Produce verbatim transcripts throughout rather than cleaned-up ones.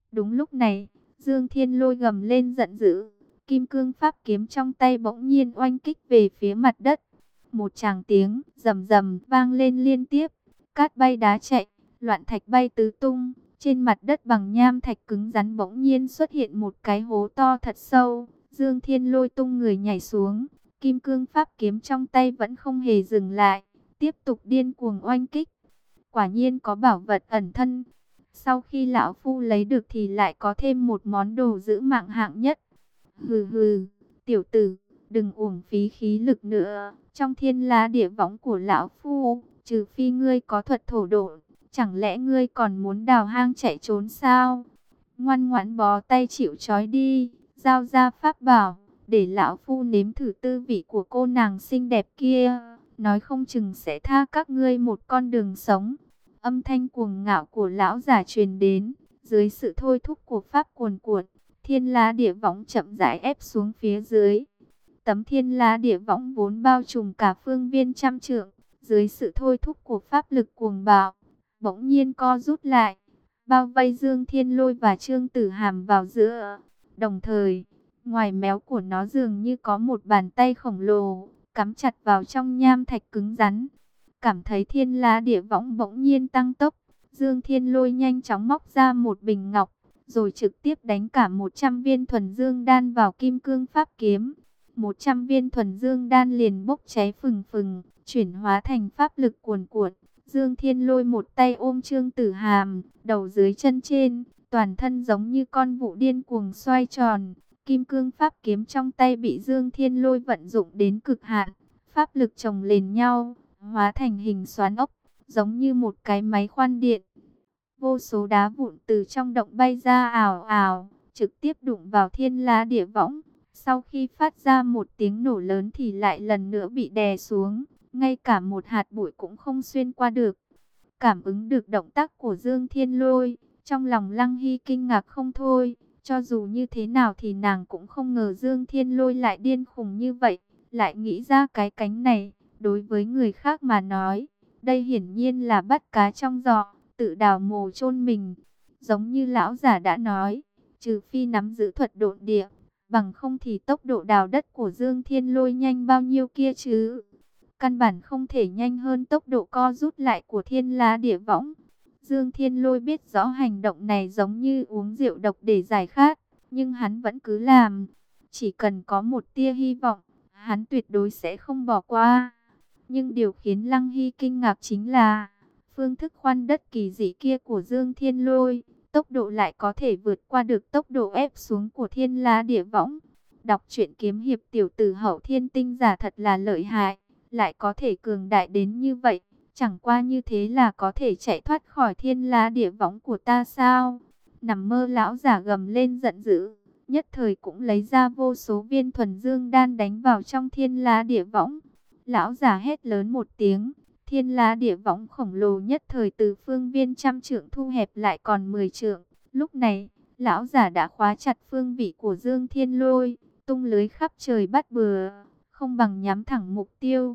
Đúng lúc này, Dương Thiên Lôi gầm lên giận dữ, kim cương pháp kiếm trong tay bỗng nhiên oanh kích về phía mặt đất. Một tràng tiếng rầm rầm vang lên liên tiếp, cát bay đá chạy, loạn thạch bay tứ tung. Trên mặt đất bằng nham thạch cứng rắn bỗng nhiên xuất hiện một cái hố to thật sâu. Dương Thiên Lôi tung người nhảy xuống, kim cương pháp kiếm trong tay vẫn không hề dừng lại, tiếp tục điên cuồng oanh kích. Quả nhiên có bảo vật ẩn thân. Sau khi lão phu lấy được thì lại có thêm một món đồ giữ mạng hạng nhất. Hừ hừ, tiểu tử, đừng uổng phí khí lực nữa. Trong thiên la địa võng của lão phu, trừ phi ngươi có thuật thổ độ, chẳng lẽ ngươi còn muốn đào hang chạy trốn sao? Ngoan ngoãn bó tay chịu trói đi, giao ra pháp bảo, để lão phu nếm thử tư vị của cô nàng xinh đẹp kia. Nói không chừng sẽ tha các ngươi một con đường sống. Âm thanh cuồng ngạo của lão giả truyền đến, dưới sự thôi thúc của pháp cuồn cuộn, thiên la địa võng chậm rãi ép xuống phía dưới. Tấm thiên la địa võng vốn bao trùm cả phương viên trăm trượng, dưới sự thôi thúc của pháp lực cuồng bạo, bỗng nhiên co rút lại, bao vây Dương Thiên Lôi và Trương Tử Hàm vào giữa. Đồng thời, ngoài méo của nó dường như có một bàn tay khổng lồ, cắm chặt vào trong nham thạch cứng rắn. Cảm thấy thiên la địa võng bỗng nhiên tăng tốc, Dương Thiên Lôi nhanh chóng móc ra một bình ngọc, rồi trực tiếp đánh cả một trăm viên thuần dương đan vào kim cương pháp kiếm. một trăm viên thuần dương đan liền bốc cháy phừng phừng, chuyển hóa thành pháp lực cuồn cuộn. Dương Thiên Lôi một tay ôm Trương Tử Hàm, đầu dưới chân trên, toàn thân giống như con vụ điên cuồng xoay tròn. Kim cương pháp kiếm trong tay bị Dương Thiên Lôi vận dụng đến cực hạn, pháp lực chồng lên nhau, hóa thành hình xoắn ốc, giống như một cái máy khoan điện. Vô số đá vụn từ trong động bay ra ào ào, trực tiếp đụng vào thiên la địa võng. Sau khi phát ra một tiếng nổ lớn thì lại lần nữa bị đè xuống, ngay cả một hạt bụi cũng không xuyên qua được. Cảm ứng được động tác của Dương Thiên Lôi, trong lòng Lăng Hy kinh ngạc không thôi. Cho dù như thế nào thì nàng cũng không ngờ Dương Thiên Lôi lại điên khùng như vậy, lại nghĩ ra cái cánh này. Đối với người khác mà nói, đây hiển nhiên là bắt cá trong giỏ, tự đào mồ chôn mình. Giống như lão giả đã nói, trừ phi nắm giữ thuật độn địa, bằng không thì tốc độ đào đất của Dương Thiên Lôi nhanh bao nhiêu kia chứ. Căn bản không thể nhanh hơn tốc độ co rút lại của thiên la địa võng. Dương Thiên Lôi biết rõ hành động này giống như uống rượu độc để giải khát, nhưng hắn vẫn cứ làm. Chỉ cần có một tia hy vọng, hắn tuyệt đối sẽ không bỏ qua. Nhưng điều khiến Lăng Hy kinh ngạc chính là phương thức khoan đất kỳ dị kia của Dương Thiên Lôi, tốc độ lại có thể vượt qua được tốc độ ép xuống của thiên la địa võng. Đọc truyện kiếm hiệp tiểu tử Hậu Thiên Tinh giả thật là lợi hại, lại có thể cường đại đến như vậy. Chẳng qua như thế là có thể chạy thoát khỏi thiên la địa võng của ta sao? Nằm mơ, lão giả gầm lên giận dữ, nhất thời cũng lấy ra vô số viên thuần dương đan đánh vào trong thiên la địa võng. Lão giả hét lớn một tiếng, thiên la địa võng khổng lồ nhất thời từ phương viên trăm trượng thu hẹp lại còn mười trượng. Lúc này, lão giả đã khóa chặt phương vị của Dương Thiên Lôi, tung lưới khắp trời bắt bừa, không bằng nhắm thẳng mục tiêu.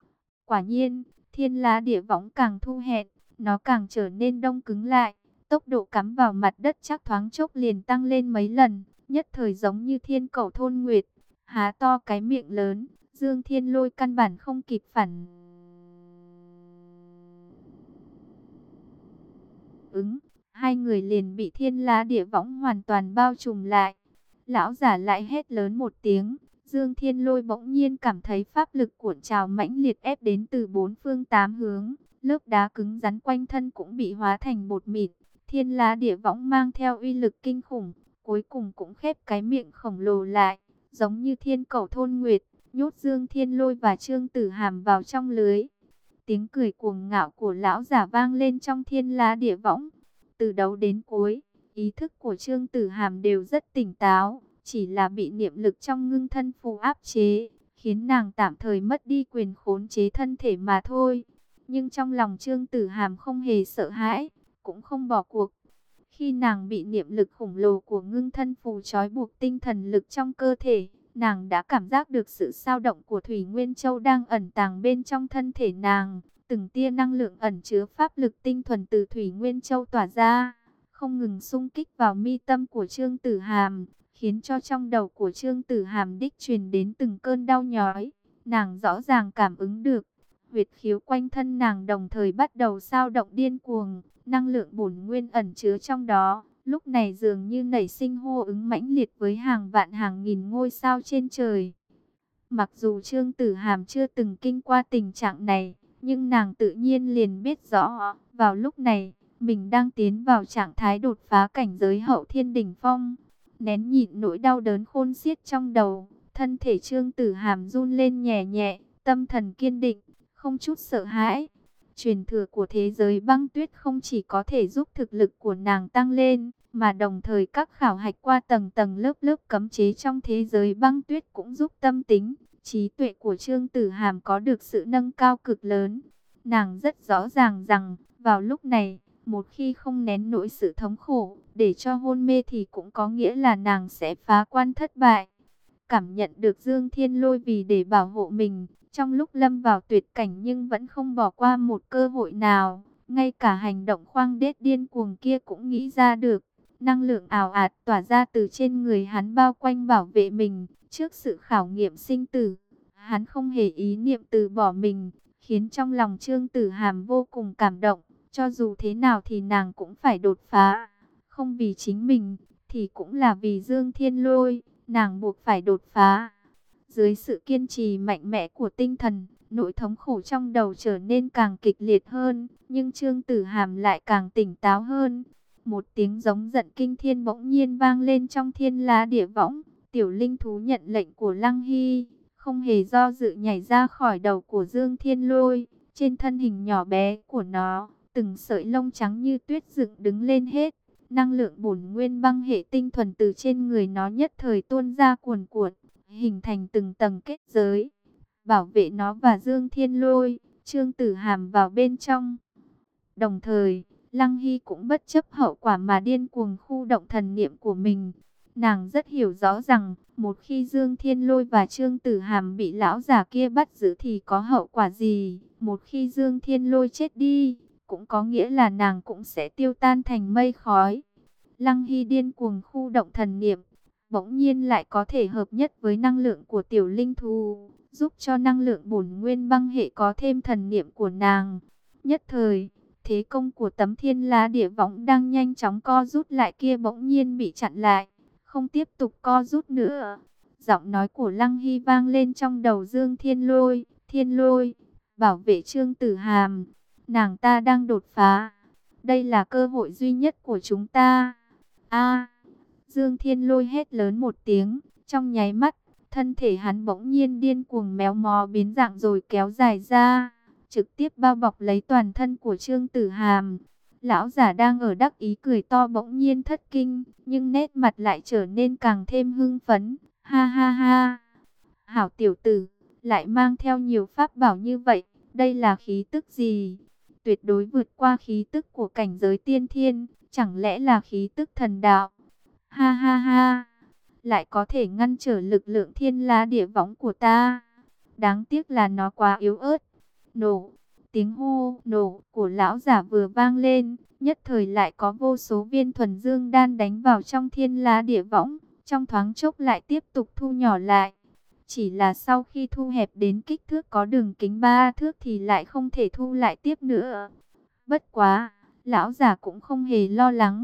Quả nhiên, thiên la địa võng càng thu hẹp, nó càng trở nên đông cứng lại, tốc độ cắm vào mặt đất chắc thoáng chốc liền tăng lên mấy lần, nhất thời giống như thiên cẩu thôn nguyệt, há to cái miệng lớn. Dương Thiên Lôi căn bản không kịp phản ứng, hai người liền bị thiên la địa võng hoàn toàn bao trùm lại. Lão giả lại hét lớn một tiếng, Dương Thiên Lôi bỗng nhiên cảm thấy pháp lực cuộn trào mãnh liệt ép đến từ bốn phương tám hướng, lớp đá cứng rắn quanh thân cũng bị hóa thành bột mịn. Thiên la địa võng mang theo uy lực kinh khủng, cuối cùng cũng khép cái miệng khổng lồ lại, giống như thiên cẩu thôn nguyệt, nhốt Dương Thiên Lôi và Trương Tử Hàm vào trong lưới. Tiếng cười cuồng ngạo của lão giả vang lên trong thiên la địa võng. Từ đầu đến cuối, ý thức của Trương Tử Hàm đều rất tỉnh táo, chỉ là bị niệm lực trong ngưng thân phù áp chế, khiến nàng tạm thời mất đi quyền khống chế thân thể mà thôi. Nhưng trong lòng Trương Tử Hàm không hề sợ hãi, cũng không bỏ cuộc. Khi nàng bị niệm lực khổng lồ của ngưng thân phù trói buộc tinh thần lực trong cơ thể, nàng đã cảm giác được sự dao động của Thủy Nguyên Châu đang ẩn tàng bên trong thân thể nàng. Từng tia năng lượng ẩn chứa pháp lực tinh thuần từ Thủy Nguyên Châu tỏa ra, không ngừng xung kích vào mi tâm của Trương Tử Hàm, khiến cho trong đầu của Trương Tử Hàm đích truyền đến từng cơn đau nhói. Nàng rõ ràng cảm ứng được, huyệt khiếu quanh thân nàng đồng thời bắt đầu dao động điên cuồng, năng lượng bổn nguyên ẩn chứa trong đó, lúc này dường như nảy sinh hô ứng mãnh liệt với hàng vạn hàng nghìn ngôi sao trên trời. Mặc dù Trương Tử Hàm chưa từng kinh qua tình trạng này, nhưng nàng tự nhiên liền biết rõ, vào lúc này, mình đang tiến vào trạng thái đột phá cảnh giới hậu thiên đỉnh phong. Nén nhịn nỗi đau đớn khôn xiết trong đầu, thân thể Trương Tử Hàm run lên nhẹ nhẹ, tâm thần kiên định, không chút sợ hãi. Truyền thừa của thế giới băng tuyết không chỉ có thể giúp thực lực của nàng tăng lên, mà đồng thời các khảo hạch qua tầng tầng lớp lớp cấm chế trong thế giới băng tuyết cũng giúp tâm tính, trí tuệ của Trương Tử Hàm có được sự nâng cao cực lớn. Nàng rất rõ ràng rằng, vào lúc này, một khi không nén nỗi sự thống khổ, để cho hôn mê thì cũng có nghĩa là nàng sẽ phá quan thất bại. Cảm nhận được Dương Thiên Lôi vì để bảo hộ mình, trong lúc lâm vào tuyệt cảnh nhưng vẫn không bỏ qua một cơ hội nào, ngay cả hành động khoang đét điên cuồng kia cũng nghĩ ra được. Năng lượng ảo ạt tỏa ra từ trên người hắn bao quanh bảo vệ mình, trước sự khảo nghiệm sinh tử. Hắn không hề ý niệm từ bỏ mình, khiến trong lòng Trương Tử Hàm vô cùng cảm động. Cho dù thế nào thì nàng cũng phải đột phá, không vì chính mình, thì cũng là vì Dương Thiên Lôi, nàng buộc phải đột phá. Dưới sự kiên trì mạnh mẽ của tinh thần, nỗi thống khổ trong đầu trở nên càng kịch liệt hơn, nhưng Trương Tử Hàm lại càng tỉnh táo hơn. Một tiếng giống giận kinh thiên bỗng nhiên vang lên trong thiên la địa võng. Tiểu linh thú nhận lệnh của Lăng Hy, không hề do dự nhảy ra khỏi đầu của Dương Thiên Lôi. Trên thân hình nhỏ bé của nó, từng sợi lông trắng như tuyết dựng đứng lên hết. Năng lượng bổn nguyên băng hệ tinh thuần từ trên người nó nhất thời tuôn ra cuồn cuộn, hình thành từng tầng kết giới, bảo vệ nó và Dương Thiên Lôi, Trương Tử Hàm vào bên trong. Đồng thời, Lăng Hy cũng bất chấp hậu quả mà điên cuồng khu động thần niệm của mình. Nàng rất hiểu rõ rằng, một khi Dương Thiên Lôi và Trương Tử Hàm bị lão già kia bắt giữ thì có hậu quả gì. Một khi Dương Thiên Lôi chết đi, cũng có nghĩa là nàng cũng sẽ tiêu tan thành mây khói. Lăng Hy điên cuồng khu động thần niệm, bỗng nhiên lại có thể hợp nhất với năng lượng của tiểu linh thú, giúp cho năng lượng bổn nguyên băng hệ có thêm thần niệm của nàng. Nhất thời, thế công của tấm thiên la địa võng đang nhanh chóng co rút lại kia bỗng nhiên bị chặn lại, không tiếp tục co rút nữa. Giọng nói của Lăng Hy vang lên trong đầu Dương Thiên Lôi, Thiên Lôi, bảo vệ Trương Tử Hàm, nàng ta đang đột phá. Đây là cơ hội duy nhất của chúng ta. A! Dương Thiên Lôi hét lớn một tiếng, trong nháy mắt, thân thể hắn bỗng nhiên điên cuồng méo mó biến dạng rồi kéo dài ra, trực tiếp bao bọc lấy toàn thân của Trương Tử Hàm. Lão giả đang ở đắc ý cười to bỗng nhiên thất kinh, nhưng nét mặt lại trở nên càng thêm hưng phấn. Ha ha ha! Hảo tiểu tử, lại mang theo nhiều pháp bảo như vậy, đây là khí tức gì? Tuyệt đối vượt qua khí tức của cảnh giới tiên thiên, chẳng lẽ là khí tức thần đạo? Ha ha ha! Lại có thể ngăn trở lực lượng thiên la địa võng của ta. Đáng tiếc là nó quá yếu ớt. Nổ! Tiếng hô nổ của lão giả vừa vang lên, nhất thời lại có vô số viên thuần dương đan đánh vào trong thiên la địa võng, trong thoáng chốc lại tiếp tục thu nhỏ lại. Chỉ là sau khi thu hẹp đến kích thước có đường kính ba thước thì lại không thể thu lại tiếp nữa. Bất quá, lão giả cũng không hề lo lắng.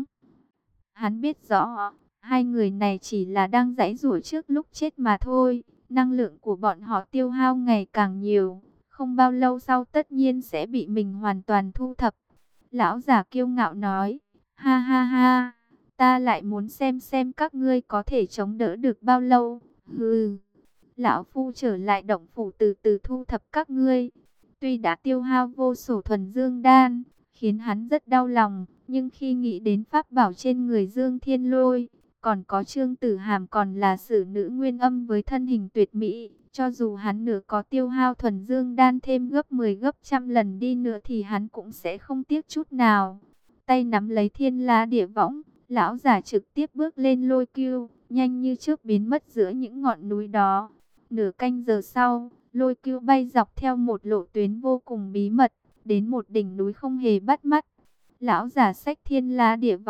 Hắn biết rõ, hai người này chỉ là đang giãy giụa trước lúc chết mà thôi. Năng lượng của bọn họ tiêu hao ngày càng nhiều, không bao lâu sau tất nhiên sẽ bị mình hoàn toàn thu thập. Lão giả kiêu ngạo nói, ha ha ha, ta lại muốn xem xem các ngươi có thể chống đỡ được bao lâu. Hừ, lão phu trở lại động phủ từ từ thu thập các ngươi. Tuy đã tiêu hao vô số thuần dương đan, khiến hắn rất đau lòng, nhưng khi nghĩ đến pháp bảo trên người Dương Thiên Lôi, còn có Trương Tử Hàm còn là sử nữ nguyên âm với thân hình tuyệt mỹ, cho dù hắn nửa có tiêu hao thuần dương đan thêm gấp mười gấp trăm lần đi nữa thì hắn cũng sẽ không tiếc chút nào. Tay nắm lấy thiên la địa võng, lão giả trực tiếp bước lên Lôi Cưu, nhanh như chớp biến mất giữa những ngọn núi đó. Nửa canh giờ sau, Lôi Cưu bay dọc theo một lộ tuyến vô cùng bí mật, đến một đỉnh núi không hề bắt mắt. Lão giả xách thiên la địa võng,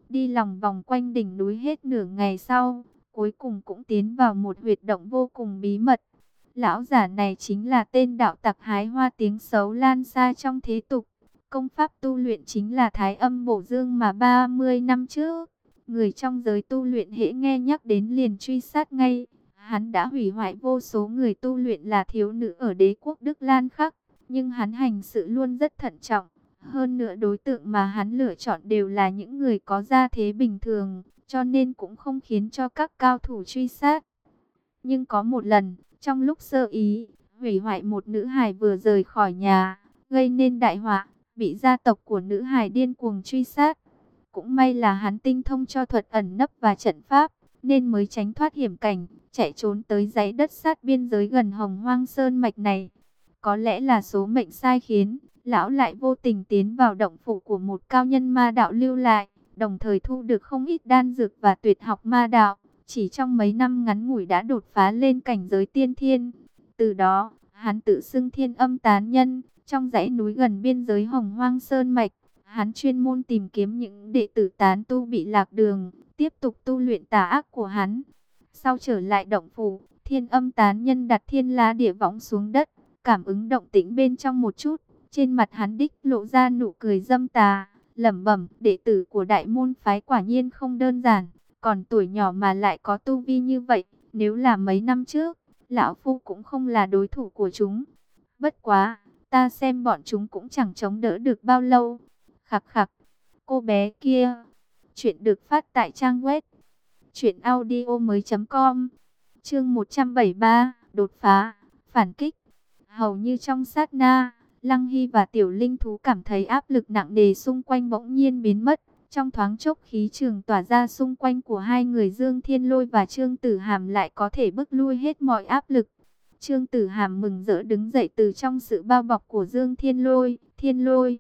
đi lòng vòng quanh đỉnh núi hết nửa ngày sau, cuối cùng cũng tiến vào một huyệt động vô cùng bí mật. Lão giả này chính là tên đạo tặc hái hoa tiếng xấu lan xa trong thế tục. Công pháp tu luyện chính là Thái Âm Bổ Dương mà ba mươi năm trước, người trong giới tu luyện hễ nghe nhắc đến liền truy sát ngay. Hắn đã hủy hoại vô số người tu luyện là thiếu nữ ở đế quốc Đức Lan Khắc, nhưng hắn hành sự luôn rất thận trọng. Hơn nữa đối tượng mà hắn lựa chọn đều là những người có gia thế bình thường, cho nên cũng không khiến cho các cao thủ truy sát. Nhưng có một lần, trong lúc sơ ý, hủy hoại một nữ hài vừa rời khỏi nhà, gây nên đại họa, bị gia tộc của nữ hài điên cuồng truy sát. Cũng may là hắn tinh thông cho thuật ẩn nấp và trận pháp, nên mới tránh thoát hiểm cảnh, chạy trốn tới dãy đất sát biên giới gần Hồng Hoang Sơn mạch này. Có lẽ là số mệnh sai khiến, lão lại vô tình tiến vào động phủ của một cao nhân ma đạo lưu lại, đồng thời thu được không ít đan dược và tuyệt học ma đạo. Chỉ trong mấy năm ngắn ngủi đã đột phá lên cảnh giới tiên thiên. Từ đó, hắn tự xưng Thiên Âm Tán Nhân. Trong dãy núi gần biên giới Hồng Hoang Sơn Mạch, hắn chuyên môn tìm kiếm những đệ tử tán tu bị lạc đường, tiếp tục tu luyện tà ác của hắn. Sau trở lại động phủ, Thiên Âm Tán Nhân đặt thiên la địa võng xuống đất, cảm ứng động tĩnh bên trong một chút. Trên mặt hắn đích lộ ra nụ cười dâm tà, lẩm bẩm, đệ tử của đại môn phái quả nhiên không đơn giản. Còn tuổi nhỏ mà lại có tu vi như vậy, nếu là mấy năm trước, lão phu cũng không là đối thủ của chúng. Bất quá, ta xem bọn chúng cũng chẳng chống đỡ được bao lâu. Khặc khặc, cô bé kia. Chuyện được phát tại trang web truyện audio mới chấm com. Chương một trăm bảy mươi ba, đột phá, phản kích. Hầu như trong sát na, Lăng Hy và Tiểu Linh Thú cảm thấy áp lực nặng nề xung quanh bỗng nhiên biến mất. Trong thoáng chốc khí trường tỏa ra xung quanh của hai người Dương Thiên Lôi và Trương Tử Hàm lại có thể bức lui hết mọi áp lực. Trương Tử Hàm mừng rỡ đứng dậy từ trong sự bao bọc của Dương Thiên Lôi. Thiên Lôi,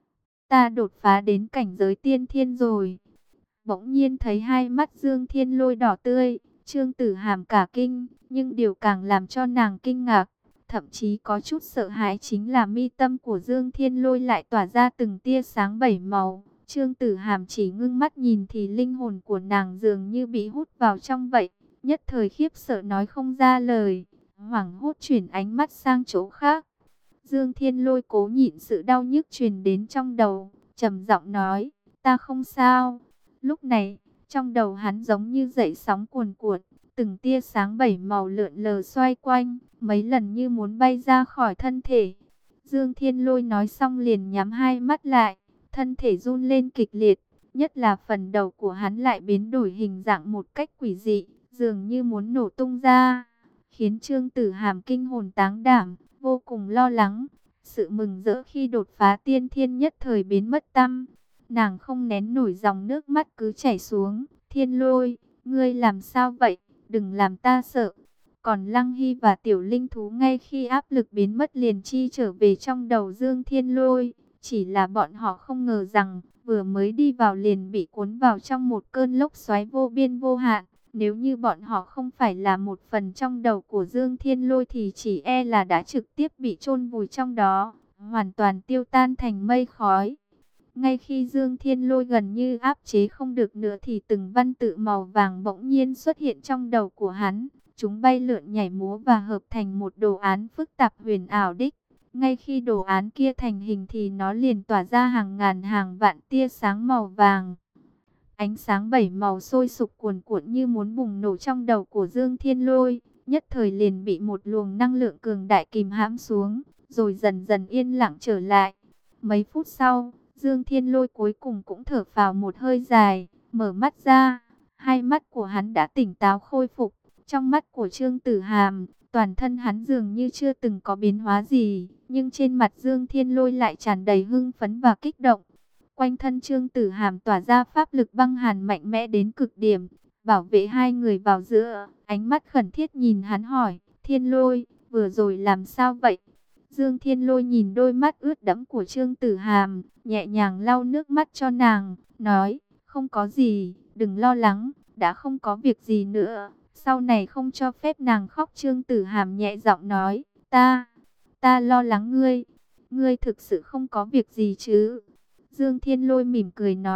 ta đột phá đến cảnh giới tiên thiên rồi. Bỗng nhiên thấy hai mắt Dương Thiên Lôi đỏ tươi, Trương Tử Hàm cả kinh, nhưng điều càng làm cho nàng kinh ngạc, thậm chí có chút sợ hãi chính là mi tâm của Dương Thiên Lôi lại tỏa ra từng tia sáng bảy màu. Trương Tử Hàm chỉ ngưng mắt nhìn thì linh hồn của nàng dường như bị hút vào trong vậy, nhất thời khiếp sợ nói không ra lời, hoảng hốt chuyển ánh mắt sang chỗ khác. Dương Thiên Lôi cố nhịn sự đau nhức truyền đến trong đầu, trầm giọng nói, ta không sao. Lúc này, trong đầu hắn giống như dậy sóng cuồn cuộn, từng tia sáng bảy màu lượn lờ xoay quanh, mấy lần như muốn bay ra khỏi thân thể. Dương Thiên Lôi nói xong liền nhắm hai mắt lại, thân thể run lên kịch liệt, nhất là phần đầu của hắn lại biến đổi hình dạng một cách quỷ dị, dường như muốn nổ tung ra, khiến Trương Tử Hàm kinh hồn táng đảm, vô cùng lo lắng. Sự mừng rỡ khi đột phá tiên thiên nhất thời biến mất tăm, nàng không nén nổi dòng nước mắt cứ chảy xuống. Thiên Lôi, ngươi làm sao vậy? Đừng làm ta sợ. Còn Lăng Hy và Tiểu Linh Thú ngay khi áp lực biến mất liền chi trở về trong đầu Dương Thiên Lôi. Chỉ là bọn họ không ngờ rằng, vừa mới đi vào liền bị cuốn vào trong một cơn lốc xoáy vô biên vô hạn. Nếu như bọn họ không phải là một phần trong đầu của Dương Thiên Lôi thì chỉ e là đã trực tiếp bị chôn vùi trong đó, hoàn toàn tiêu tan thành mây khói. Ngay khi Dương Thiên Lôi gần như áp chế không được nữa thì từng văn tự màu vàng bỗng nhiên xuất hiện trong đầu của hắn. Chúng bay lượn nhảy múa và hợp thành một đồ án phức tạp huyền ảo đích. Ngay khi đồ án kia thành hình thì nó liền tỏa ra hàng ngàn hàng vạn tia sáng màu vàng. Ánh sáng bảy màu sôi sục cuồn cuộn như muốn bùng nổ trong đầu của Dương Thiên Lôi. Nhất thời liền bị một luồng năng lượng cường đại kìm hãm xuống, rồi dần dần yên lặng trở lại. Mấy phút sau, Dương Thiên Lôi cuối cùng cũng thở phào một hơi dài, mở mắt ra. Hai mắt của hắn đã tỉnh táo khôi phục. Trong mắt của Trương Tử Hàm, toàn thân hắn dường như chưa từng có biến hóa gì, nhưng trên mặt Dương Thiên Lôi lại tràn đầy hưng phấn và kích động. Quanh thân Trương Tử Hàm tỏa ra pháp lực băng hàn mạnh mẽ đến cực điểm, bảo vệ hai người vào giữa. Ánh mắt khẩn thiết nhìn hắn hỏi, Thiên Lôi, vừa rồi làm sao vậy? Dương Thiên Lôi nhìn đôi mắt ướt đẫm của Trương Tử Hàm, nhẹ nhàng lau nước mắt cho nàng, nói, không có gì, đừng lo lắng, đã không có việc gì nữa. Sau này không cho phép nàng khóc. Trương Tử Hàm nhẹ giọng nói, ta, ta lo lắng ngươi, ngươi thực sự không có việc gì chứ? Dương Thiên Lôi mỉm cười nói,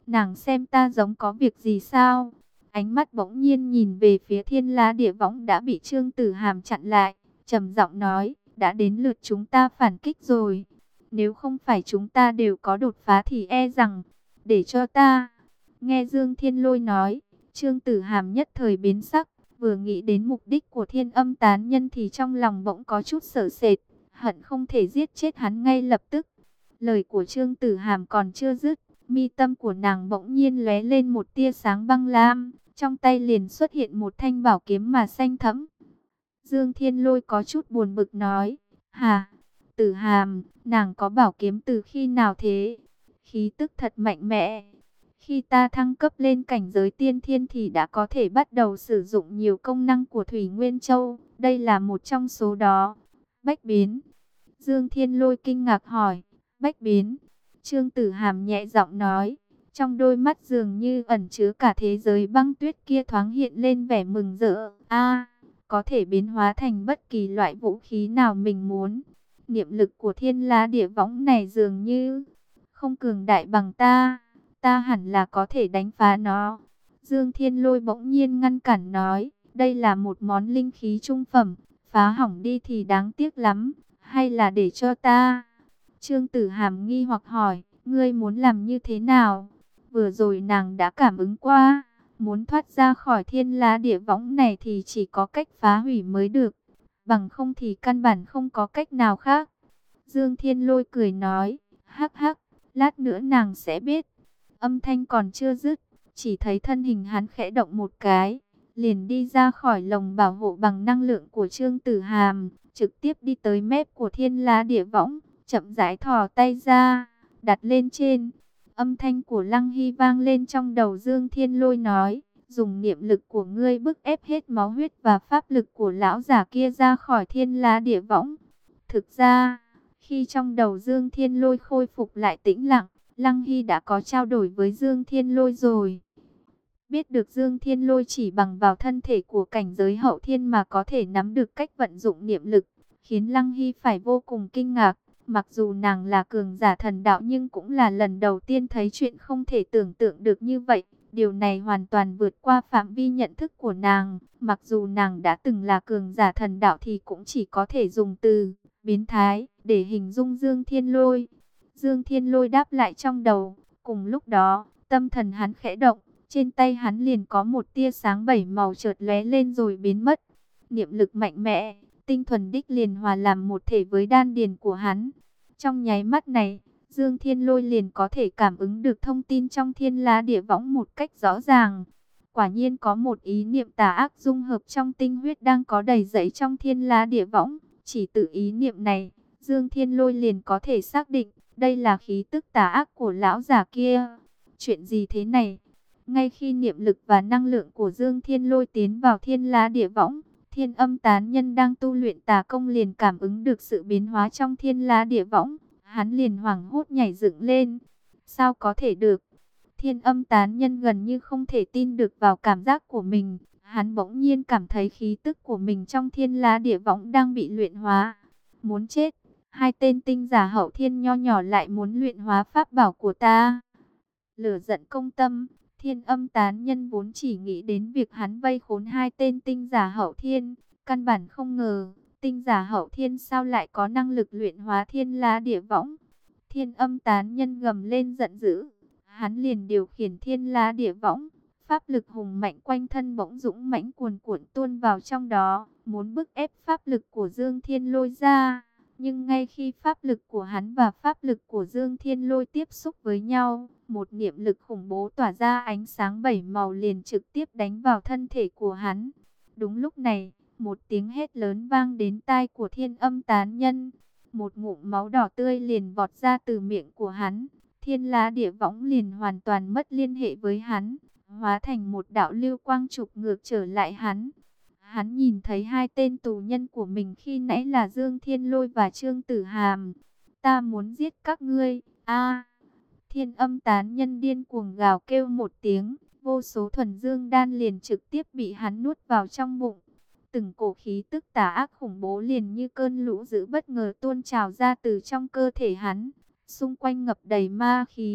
nàng xem ta giống có việc gì sao? Ánh mắt bỗng nhiên nhìn về phía Thiên La Địa Võng đã bị Trương Tử Hàm chặn lại, trầm giọng nói, đã đến lượt chúng ta phản kích rồi. Nếu không phải chúng ta đều có đột phá thì e rằng, để cho ta. Nghe Dương Thiên Lôi nói, Trương Tử Hàm nhất thời biến sắc, vừa nghĩ đến mục đích của Thiên Âm tán nhân thì trong lòng bỗng có chút sợ sệt, hận không thể giết chết hắn ngay lập tức. Lời của Trương Tử Hàm còn chưa dứt, mi tâm của nàng bỗng nhiên lóe lên một tia sáng băng lam, trong tay liền xuất hiện một thanh bảo kiếm mà xanh thẫm. Dương Thiên Lôi có chút buồn bực nói, "Hà, Tử Hàm, nàng có bảo kiếm từ khi nào thế? Khí tức thật mạnh mẽ. Khi ta thăng cấp lên cảnh giới tiên thiên thì đã có thể bắt đầu sử dụng nhiều công năng của Thủy Nguyên Châu, đây là một trong số đó." Bách biến. Dương Thiên Lôi kinh ngạc hỏi, "Bách biến?" Trương Tử Hàm nhẹ giọng nói, trong đôi mắt dường như ẩn chứa cả thế giới băng tuyết kia thoáng hiện lên vẻ mừng rỡ. A, có thể biến hóa thành bất kỳ loại vũ khí nào mình muốn. Niệm lực của Thiên La Địa Võng này dường như không cường đại bằng ta, ta hẳn là có thể đánh phá nó. Dương Thiên Lôi bỗng nhiên ngăn cản nói, đây là một món linh khí trung phẩm, phá hỏng đi thì đáng tiếc lắm, hay là để cho ta? Trương Tử Hàm nghi hoặc hỏi, ngươi muốn làm như thế nào? Vừa rồi nàng đã cảm ứng qua, muốn thoát ra khỏi Thiên La Địa Võng này thì chỉ có cách phá hủy mới được, bằng không thì căn bản không có cách nào khác. Dương Thiên Lôi cười nói, hắc hắc, lát nữa nàng sẽ biết. Âm thanh còn chưa dứt, chỉ thấy thân hình hắn khẽ động một cái, liền đi ra khỏi lồng bảo hộ bằng năng lượng của Trương Tử Hàm, trực tiếp đi tới mép của Thiên La Địa Võng, chậm rãi thò tay ra, đặt lên trên. Âm thanh của Lăng Hy vang lên trong đầu Dương Thiên Lôi nói, dùng niệm lực của ngươi bức ép hết máu huyết và pháp lực của lão giả kia ra khỏi Thiên La Địa Võng. Thực ra, khi trong đầu Dương Thiên Lôi khôi phục lại tĩnh lặng, Lăng Hy đã có trao đổi với Dương Thiên Lôi rồi. Biết được Dương Thiên Lôi chỉ bằng vào thân thể của cảnh giới hậu thiên mà có thể nắm được cách vận dụng niệm lực, khiến Lăng Hy phải vô cùng kinh ngạc. Mặc dù nàng là cường giả thần đạo nhưng cũng là lần đầu tiên thấy chuyện không thể tưởng tượng được như vậy. Điều này hoàn toàn vượt qua phạm vi nhận thức của nàng. Mặc dù nàng đã từng là cường giả thần đạo thì cũng chỉ có thể dùng từ biến thái để hình dung Dương Thiên Lôi. Dương Thiên Lôi đáp lại trong đầu. Cùng lúc đó, tâm thần hắn khẽ động. Trên tay hắn liền có một tia sáng bảy màu chợt lóe lên rồi biến mất. Niệm lực mạnh mẽ, tinh thuần đích liền hòa làm một thể với đan điền của hắn. Trong nháy mắt này, Dương Thiên Lôi liền có thể cảm ứng được thông tin trong Thiên La Địa Võng một cách rõ ràng. Quả nhiên có một ý niệm tà ác dung hợp trong tinh huyết đang có đầy dẫy trong Thiên La Địa Võng. Chỉ từ ý niệm này, Dương Thiên Lôi liền có thể xác định đây là khí tức tà ác của lão già kia. Chuyện gì thế này? Ngay khi niệm lực và năng lượng của Dương Thiên Lôi tiến vào Thiên La Địa Võng, Thiên Âm tán nhân đang tu luyện tà công liền cảm ứng được sự biến hóa trong Thiên La Địa Võng. Hắn liền hoảng hốt nhảy dựng lên. Sao có thể được? Thiên Âm tán nhân gần như không thể tin được vào cảm giác của mình. Hắn bỗng nhiên cảm thấy khí tức của mình trong Thiên La Địa Võng đang bị luyện hóa. Muốn chết, hai tên tinh giả hậu thiên nho nhỏ lại muốn luyện hóa pháp bảo của ta. Lửa giận công tâm, Thiên Âm tán nhân vốn chỉ nghĩ đến việc hắn vây khốn hai tên tinh giả hậu thiên, căn bản không ngờ, tinh giả hậu thiên sao lại có năng lực luyện hóa Thiên La Địa Võng. Thiên Âm tán nhân gầm lên giận dữ, hắn liền điều khiển Thiên La Địa Võng, pháp lực hùng mạnh quanh thân bỗng dũng mãnh cuồn cuộn tuôn vào trong đó, muốn bức ép pháp lực của Dương Thiên Lôi ra. Nhưng ngay khi pháp lực của hắn và pháp lực của Dương Thiên Lôi tiếp xúc với nhau, một niệm lực khủng bố tỏa ra ánh sáng bảy màu liền trực tiếp đánh vào thân thể của hắn. Đúng lúc này, một tiếng hét lớn vang đến tai của Thiên Âm tán nhân. Một ngụm máu đỏ tươi liền vọt ra từ miệng của hắn. Thiên La Địa Võng liền hoàn toàn mất liên hệ với hắn, hóa thành một đạo lưu quang trục ngược trở lại hắn. Hắn nhìn thấy hai tên tù nhân của mình khi nãy là Dương Thiên Lôi và Trương Tử Hàm. Ta muốn giết các ngươi. A! Thiên Âm tán nhân điên cuồng gào kêu một tiếng, vô số thuần dương đan liền trực tiếp bị hắn nuốt vào trong bụng. Từng cổ khí tức tà ác khủng bố liền như cơn lũ dữ bất ngờ tuôn trào ra từ trong cơ thể hắn, xung quanh ngập đầy ma khí.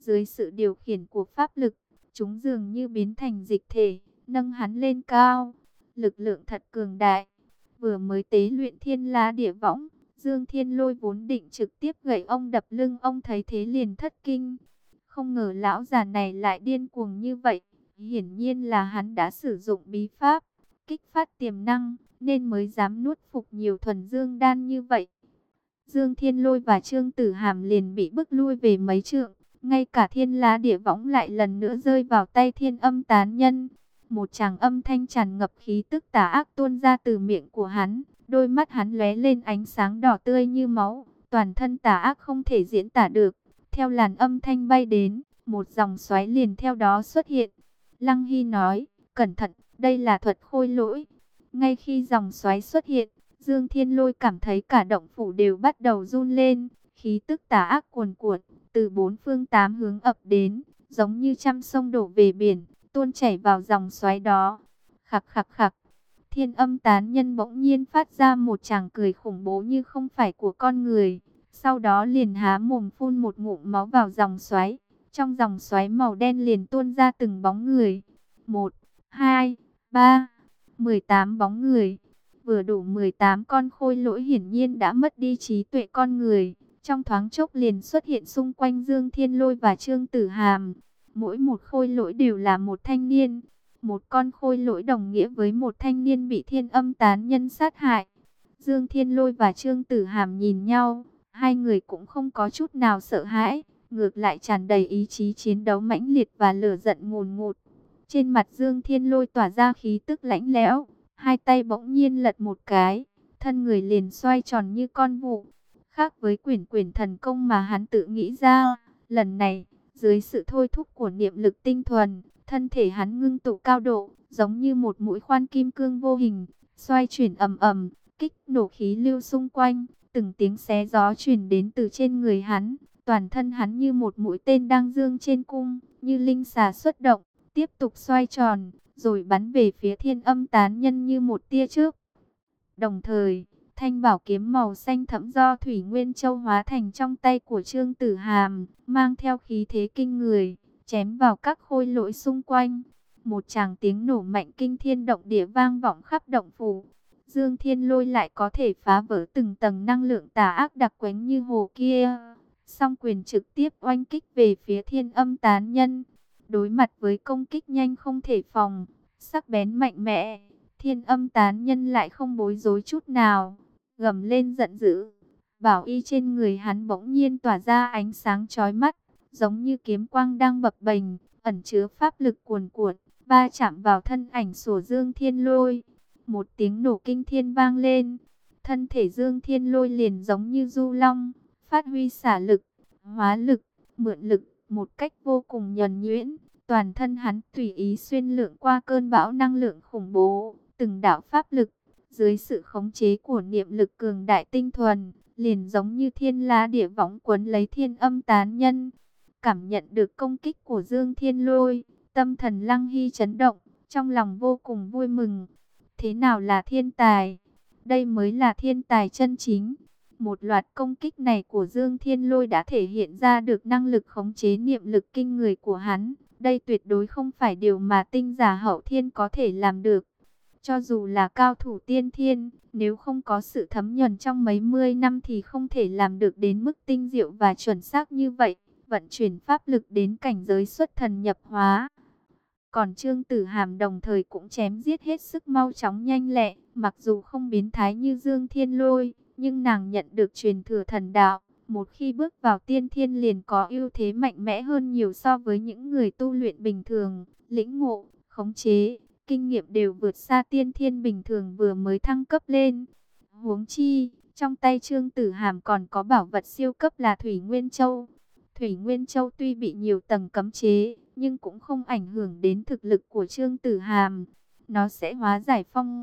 Dưới sự điều khiển của pháp lực, chúng dường như biến thành dịch thể, nâng hắn lên cao. Lực lượng thật cường đại. Vừa mới tế luyện thiên la địa võng, Dương Thiên Lôi vốn định trực tiếp gậy ông đập lưng ông, thấy thế liền thất kinh. Không ngờ lão già này lại điên cuồng như vậy. Hiển nhiên là hắn đã sử dụng bí pháp, kích phát tiềm năng, nên mới dám nuốt phục nhiều thuần dương đan như vậy. Dương Thiên Lôi và Trương Tử Hàm liền bị bức lui về mấy trượng. Ngay cả thiên lá địa võng lại lần nữa rơi vào tay Thiên Âm Tán Nhân. Một tràng âm thanh tràn ngập khí tức tà ác tuôn ra từ miệng của hắn. Đôi mắt hắn lóe lên ánh sáng đỏ tươi như máu. Toàn thân tà ác không thể diễn tả được. Theo làn âm thanh bay đến, một dòng xoáy liền theo đó xuất hiện. Lăng Hy nói, cẩn thận, đây là thuật khôi lỗi. Ngay khi dòng xoáy xuất hiện, Dương Thiên Lôi cảm thấy cả động phủ đều bắt đầu run lên. Khí tức tà ác cuồn cuộn, từ bốn phương tám hướng ập đến, giống như trăm sông đổ về biển, tuôn chảy vào dòng xoáy đó. Khặc khặc khặc, Thiên Âm Tán Nhân bỗng nhiên phát ra một tràng cười khủng bố như không phải của con người. Sau đó liền há mồm phun một ngụm máu vào dòng xoáy. Trong dòng xoáy màu đen liền tuôn ra từng bóng người. Một, hai, ba, mười tám bóng người. Vừa đủ mười tám con khôi lỗi hiển nhiên đã mất đi trí tuệ con người. Trong thoáng chốc liền xuất hiện xung quanh Dương Thiên Lôi và Trương Tử Hàm. Mỗi một khôi lỗi đều là một thanh niên. Một con khôi lỗi đồng nghĩa với một thanh niên bị Thiên Âm Tán Nhân sát hại. Dương Thiên Lôi và Trương Tử Hàm nhìn nhau. Hai người cũng không có chút nào sợ hãi. Ngược lại tràn đầy ý chí chiến đấu mãnh liệt và lửa giận ngùn ngụt. Trên mặt Dương Thiên Lôi tỏa ra khí tức lạnh lẽo. Hai tay bỗng nhiên lật một cái. Thân người liền xoay tròn như con vụ. Khác với quyển quyển thần công mà hắn tự nghĩ ra, lần này, dưới sự thôi thúc của niệm lực tinh thuần, thân thể hắn ngưng tụ cao độ, giống như một mũi khoan kim cương vô hình, xoay chuyển ầm ầm, kích nổ khí lưu xung quanh, từng tiếng xé gió truyền đến từ trên người hắn, toàn thân hắn như một mũi tên đang dương trên cung, như linh xà xuất động, tiếp tục xoay tròn, rồi bắn về phía Thiên Âm Tán Nhân như một tia chớp. Đồng thời, thanh bảo kiếm màu xanh thẫm do Thủy Nguyên Châu hóa thành trong tay của Trương Tử Hàm, mang theo khí thế kinh người, chém vào các khôi lỗi xung quanh. Một tràng tiếng nổ mạnh kinh thiên động địa vang vọng khắp động phủ. Dương Thiên Lôi lại có thể phá vỡ từng tầng năng lượng tà ác đặc quánh như hồ kia. Song quyền trực tiếp oanh kích về phía Thiên Âm Tán Nhân. Đối mặt với công kích nhanh không thể phòng, sắc bén mạnh mẽ, Thiên Âm Tán Nhân lại không bối rối chút nào, gầm lên giận dữ. Bảo y trên người hắn bỗng nhiên tỏa ra ánh sáng chói mắt, giống như kiếm quang đang bập bềnh, ẩn chứa pháp lực cuồn cuộn, va chạm vào thân ảnh của Dương Thiên Lôi. Một tiếng nổ kinh thiên vang lên, thân thể Dương Thiên Lôi liền giống như du long, phát huy xả lực, hóa lực, mượn lực, một cách vô cùng nhuần nhuyễn. Toàn thân hắn tùy ý xuyên lượn qua cơn bão năng lượng khủng bố, từng đạo pháp lực, dưới sự khống chế của niệm lực cường đại tinh thuần, liền giống như thiên la địa võng quấn lấy Thiên Âm Tán Nhân. Cảm nhận được công kích của Dương Thiên Lôi, tâm thần Lăng Hy chấn động, trong lòng vô cùng vui mừng. Thế nào là thiên tài? Đây mới là thiên tài chân chính. Một loạt công kích này của Dương Thiên Lôi đã thể hiện ra được năng lực khống chế niệm lực kinh người của hắn. Đây tuyệt đối không phải điều mà tinh giả hậu thiên có thể làm được. Cho dù là cao thủ tiên thiên, nếu không có sự thấm nhuần trong mấy mươi năm thì không thể làm được đến mức tinh diệu và chuẩn xác như vậy. Vận chuyển pháp lực đến cảnh giới xuất thần nhập hóa. Còn Trương Tử Hàm đồng thời cũng chém giết hết sức mau chóng nhanh lẹ. Mặc dù không biến thái như Dương Thiên Lôi, nhưng nàng nhận được truyền thừa thần đạo. Một khi bước vào tiên thiên liền có ưu thế mạnh mẽ hơn nhiều so với những người tu luyện bình thường. Lĩnh ngộ, khống chế, kinh nghiệm đều vượt xa tiên thiên bình thường vừa mới thăng cấp lên. Huống chi, trong tay Trương Tử Hàm còn có bảo vật siêu cấp là Thủy Nguyên Châu. Thủy Nguyên Châu tuy bị nhiều tầng cấm chế, nhưng cũng không ảnh hưởng đến thực lực của Trương Tử Hàm. Nó sẽ hóa giải phong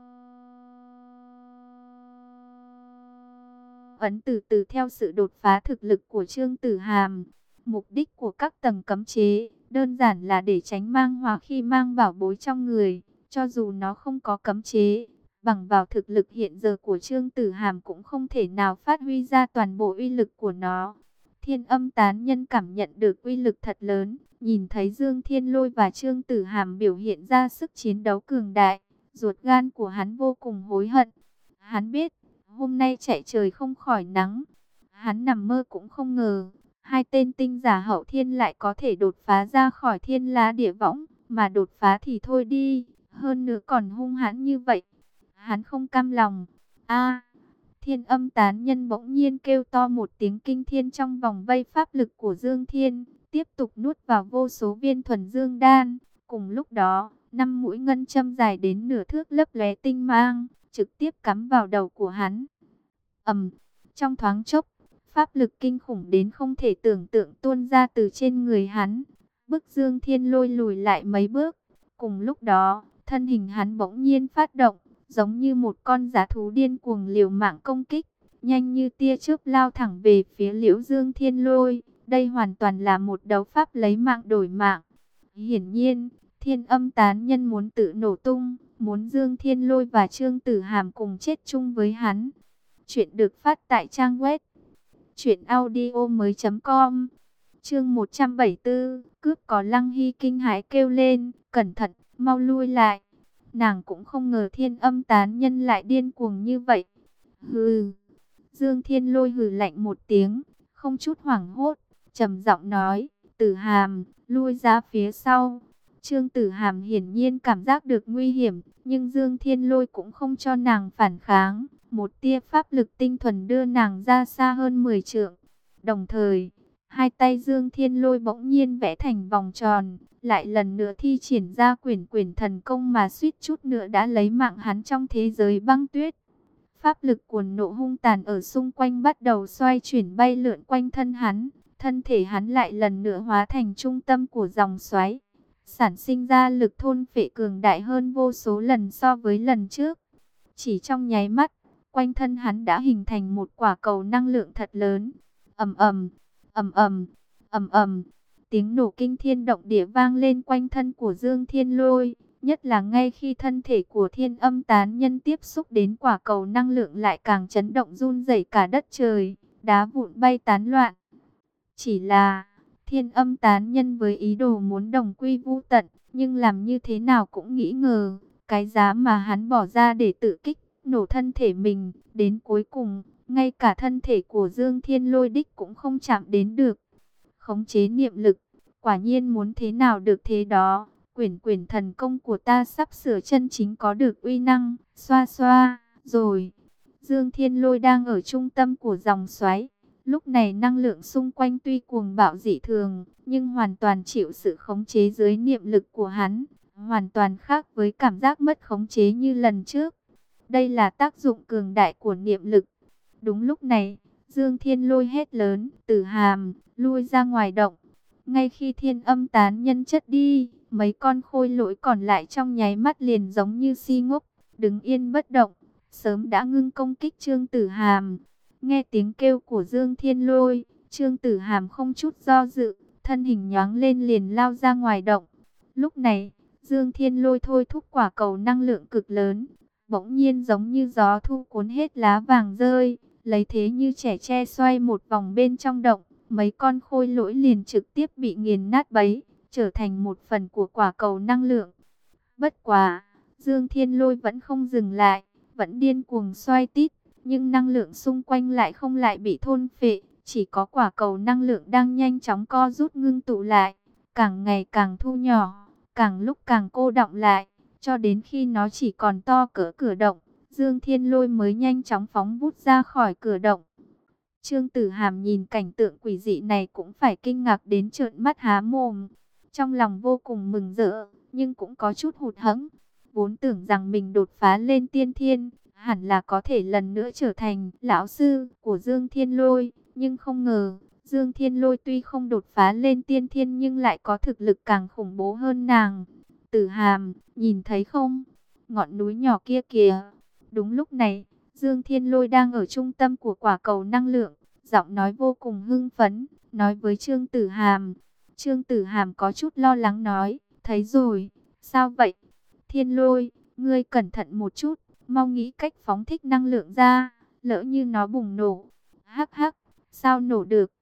ấn từ từ theo sự đột phá thực lực của Trương Tử Hàm. Mục đích của các tầng cấm chế đơn giản là để tránh mang họa khi mang bảo bối trong người. Cho dù nó không có cấm chế, bằng vào thực lực hiện giờ của Trương Tử Hàm cũng không thể nào phát huy ra toàn bộ uy lực của nó. Thiên Âm tán nhân cảm nhận được uy lực thật lớn, nhìn thấy Dương Thiên Lôi và Trương Tử Hàm biểu hiện ra sức chiến đấu cường đại, ruột gan của hắn vô cùng hối hận. Hắn biết, hôm nay chạy trời không khỏi nắng. Hắn nằm mơ cũng không ngờ, hai tên tinh giả hậu thiên lại có thể đột phá ra khỏi thiên la địa võng, mà đột phá thì thôi đi, hơn nữa còn hung hãn như vậy. Hắn không cam lòng. A! Thiên Âm tán nhân bỗng nhiên kêu to một tiếng kinh thiên trong vòng vây pháp lực của Dương Thiên, tiếp tục nuốt vào vô số viên thuần dương đan. Cùng lúc đó, năm mũi ngân châm dài đến nửa thước lấp lóe tinh mang, trực tiếp cắm vào đầu của hắn. Ầm, trong thoáng chốc, pháp lực kinh khủng đến không thể tưởng tượng tuôn ra từ trên người hắn, bức Dương Thiên Lôi lùi lại mấy bước. Cùng lúc đó, thân hình hắn bỗng nhiên phát động, giống như một con dã thú điên cuồng liều mạng công kích, nhanh như tia chớp lao thẳng về phía Liễu Dương Thiên Lôi. Đây hoàn toàn là một đấu pháp lấy mạng đổi mạng. Hiển nhiên, Thiên Âm tán nhân muốn tự nổ tung, muốn Dương Thiên Lôi và Trương Tử Hàm cùng chết chung với hắn. Chuyện được phát tại trang web truyện audio mới chấm com. Chương một trăm bảy mươi tư, cướp có Lăng Hy kinh hãi kêu lên, cẩn thận, mau lui lại. Nàng cũng không ngờ Thiên Âm tán nhân lại điên cuồng như vậy. Hừ. Dương Thiên Lôi hừ lạnh một tiếng, không chút hoảng hốt, trầm giọng nói, Tử Hàm, lui ra phía sau. Trương Tử Hàm hiển nhiên cảm giác được nguy hiểm, nhưng Dương Thiên Lôi cũng không cho nàng phản kháng. Một tia pháp lực tinh thuần đưa nàng ra xa hơn mười trượng. Đồng thời, hai tay Dương Thiên Lôi bỗng nhiên vẽ thành vòng tròn, lại lần nữa thi triển ra quyển quyển thần công mà suýt chút nữa đã lấy mạng hắn trong thế giới băng tuyết. Pháp lực cuồng nộ hung tàn ở xung quanh bắt đầu xoay chuyển bay lượn quanh thân hắn, thân thể hắn lại lần nữa hóa thành trung tâm của dòng xoáy, sản sinh ra lực thôn phệ cường đại hơn vô số lần so với lần trước. Chỉ trong nháy mắt, quanh thân hắn đã hình thành một quả cầu năng lượng thật lớn. Ầm ầm, ầm ầm, ầm ầm, tiếng nổ kinh thiên động địa vang lên quanh thân của Dương Thiên Lôi, nhất là ngay khi thân thể của Thiên Âm tán nhân tiếp xúc đến quả cầu năng lượng lại càng chấn động run rẩy cả đất trời, đá vụn bay tán loạn. Chỉ là Thiên Âm tán nhân với ý đồ muốn đồng quy vu tận, nhưng làm như thế nào cũng nghĩ ngờ, cái giá mà hắn bỏ ra để tự kích nổ thân thể mình, đến cuối cùng, ngay cả thân thể của Dương Thiên Lôi đích cũng không chạm đến được. Khống chế niệm lực, quả nhiên muốn thế nào được thế đó. Quyển quyển thần công của ta sắp sửa chân chính có được uy năng, xoa xoa, rồi. Dương Thiên Lôi đang ở trung tâm của dòng xoáy. Lúc này năng lượng xung quanh tuy cuồng bạo dị thường, nhưng hoàn toàn chịu sự khống chế dưới niệm lực của hắn. Hoàn toàn khác với cảm giác mất khống chế như lần trước. Đây là tác dụng cường đại của niệm lực. Đúng lúc này, Dương Thiên Lôi hét lớn, Tử Hàm, lui ra ngoài động. Ngay khi Thiên Âm tán nhân chất đi, mấy con khôi lỗi còn lại trong nháy mắt liền giống như si ngốc, đứng yên bất động, sớm đã ngưng công kích Trương Tử Hàm. Nghe tiếng kêu của Dương Thiên Lôi, Trương Tử Hàm không chút do dự, thân hình nhoáng lên liền lao ra ngoài động. Lúc này, Dương Thiên Lôi thôi thúc quả cầu năng lượng cực lớn, bỗng nhiên giống như gió thu cuốn hết lá vàng rơi, lấy thế như trẻ tre xoay một vòng bên trong động, mấy con khôi lỗi liền trực tiếp bị nghiền nát bấy, trở thành một phần của quả cầu năng lượng. Bất quá, Dương Thiên Lôi vẫn không dừng lại, vẫn điên cuồng xoay tít, nhưng năng lượng xung quanh lại không lại bị thôn phệ, chỉ có quả cầu năng lượng đang nhanh chóng co rút ngưng tụ lại, càng ngày càng thu nhỏ, càng lúc càng cô đọng lại, cho đến khi nó chỉ còn to cỡ cửa động, Dương Thiên Lôi mới nhanh chóng phóng vút ra khỏi cửa động. Trương Tử Hàm nhìn cảnh tượng quỷ dị này cũng phải kinh ngạc đến trợn mắt há mồm, trong lòng vô cùng mừng rỡ, nhưng cũng có chút hụt hẫng. Vốn tưởng rằng mình đột phá lên tiên thiên, hẳn là có thể lần nữa trở thành lão sư của Dương Thiên Lôi, nhưng không ngờ, Dương Thiên Lôi tuy không đột phá lên tiên thiên nhưng lại có thực lực càng khủng bố hơn nàng. Tử Hàm, nhìn thấy không? Ngọn núi nhỏ kia kìa. Đúng lúc này, Dương Thiên Lôi đang ở trung tâm của quả cầu năng lượng, giọng nói vô cùng hưng phấn, nói với Trương Tử Hàm. Trương Tử Hàm có chút lo lắng nói, thấy rồi, sao vậy? Thiên Lôi, ngươi cẩn thận một chút, mau nghĩ cách phóng thích năng lượng ra, lỡ như nó bùng nổ. Hắc hắc, sao nổ được?